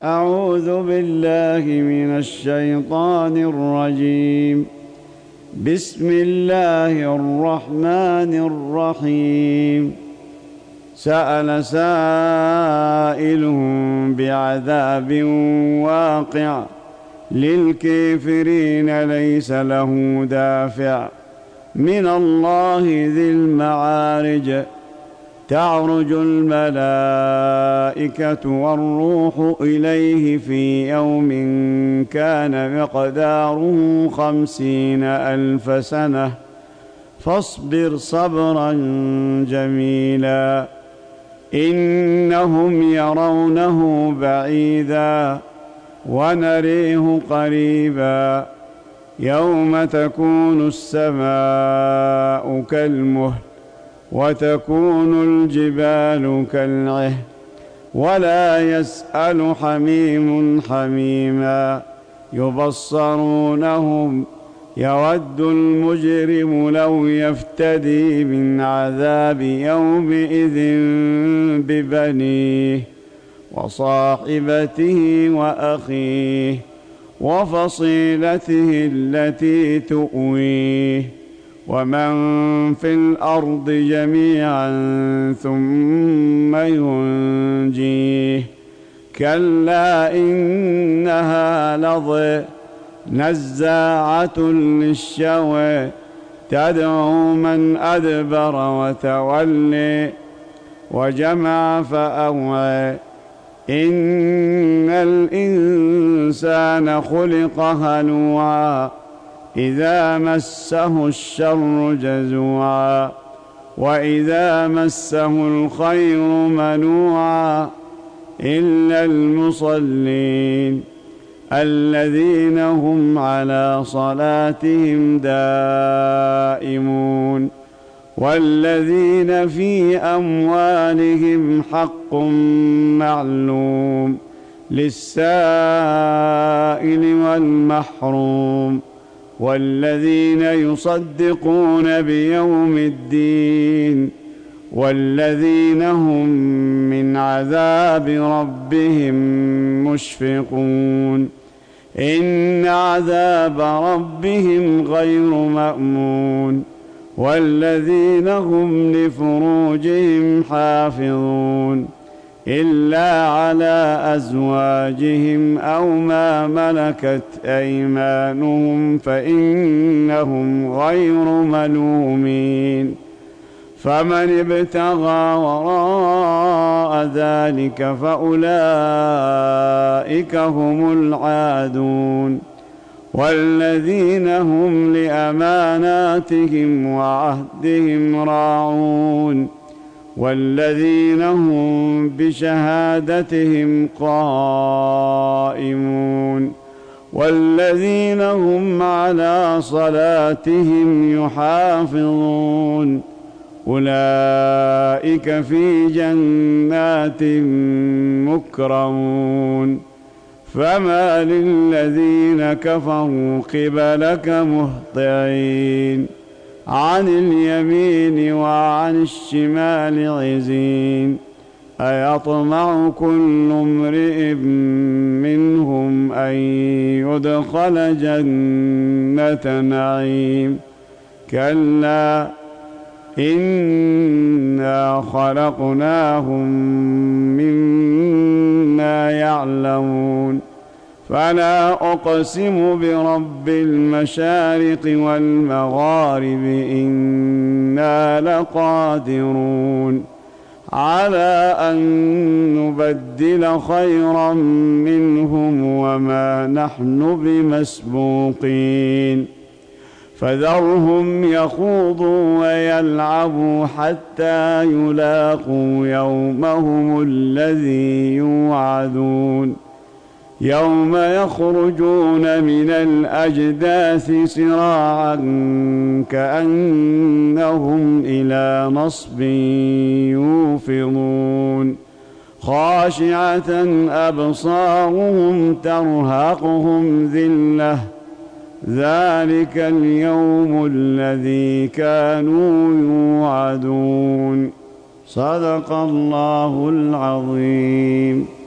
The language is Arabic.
أعوذ بالله من الشيطان الرجيم. بسم الله الرحمن الرحيم. سأل سائل بعذاب واقع للكافرين ليس له دافع من الله ذي المعارج. تعرج الملائكة والروح إليه في يوم كان مقداره 50,000 سنة فاصبر صبرا جميلا. إنهم يرونه بعيدا ونريه قريبا. يوم تكون السماء كالمهل وتكون الجبال كالعهن ولا يسأل حميم حميما. يبصرونهم يود المجرم لو يفتدي من عذاب يومئذ ببنيه وصاحبته وأخيه وفصيلته التي تؤويه ومن في الأرض جميعا ثم ينجيه. كلا إنها لظى نزاعة للشوى تدعو من أدبر وتولي وجمع فأوعى. إن الإنسان خلق هلوعا إذا مسه الشر جزوعا وإذا مسه الخير منوعا إلا المصلين الذين هم على صلاتهم دائمون والذين في أموالهم حق معلوم للسائل والمحروم والذين يصدقون بيوم الدين والذين هم من عذاب ربهم مشفقون. إن عذاب ربهم غير مأمون والذين هم لفروجهم حافظون إلا على أزواجهم أو ما ملكت أيمانهم فإنهم غير ملومين. فمن ابتغى وراء ذلك فأولئك هم العادون والذين هم لأماناتهم وعهدهم راعون والذين هم بشهادتهم قائمون والذين هم على صلاتهم يحافظون. أولئك في جنات مكرمون. فما للذين كفروا قبلك مهطعين عن اليمين وعن الشمال عزين. أيطمع كل امرئ منهم أن يدخل جنة نعيم. كلا إنا خلقناهم مما يعلمون. فلا أقسم برب المشارق والمغارب إنا لقادرون على أن نبدل خيرا منهم وما نحن بمسبوقين. فذرهم يخوضوا ويلعبوا حتى يلاقوا يومهم الذي يوعدون. يوم يخرجون من الأجداث سراعا كأنهم إلى نصب يوفضون. خاشعة أبصارهم ترهقهم ذلة ذلك اليوم الذي كانوا يوعدون. صدق الله العظيم.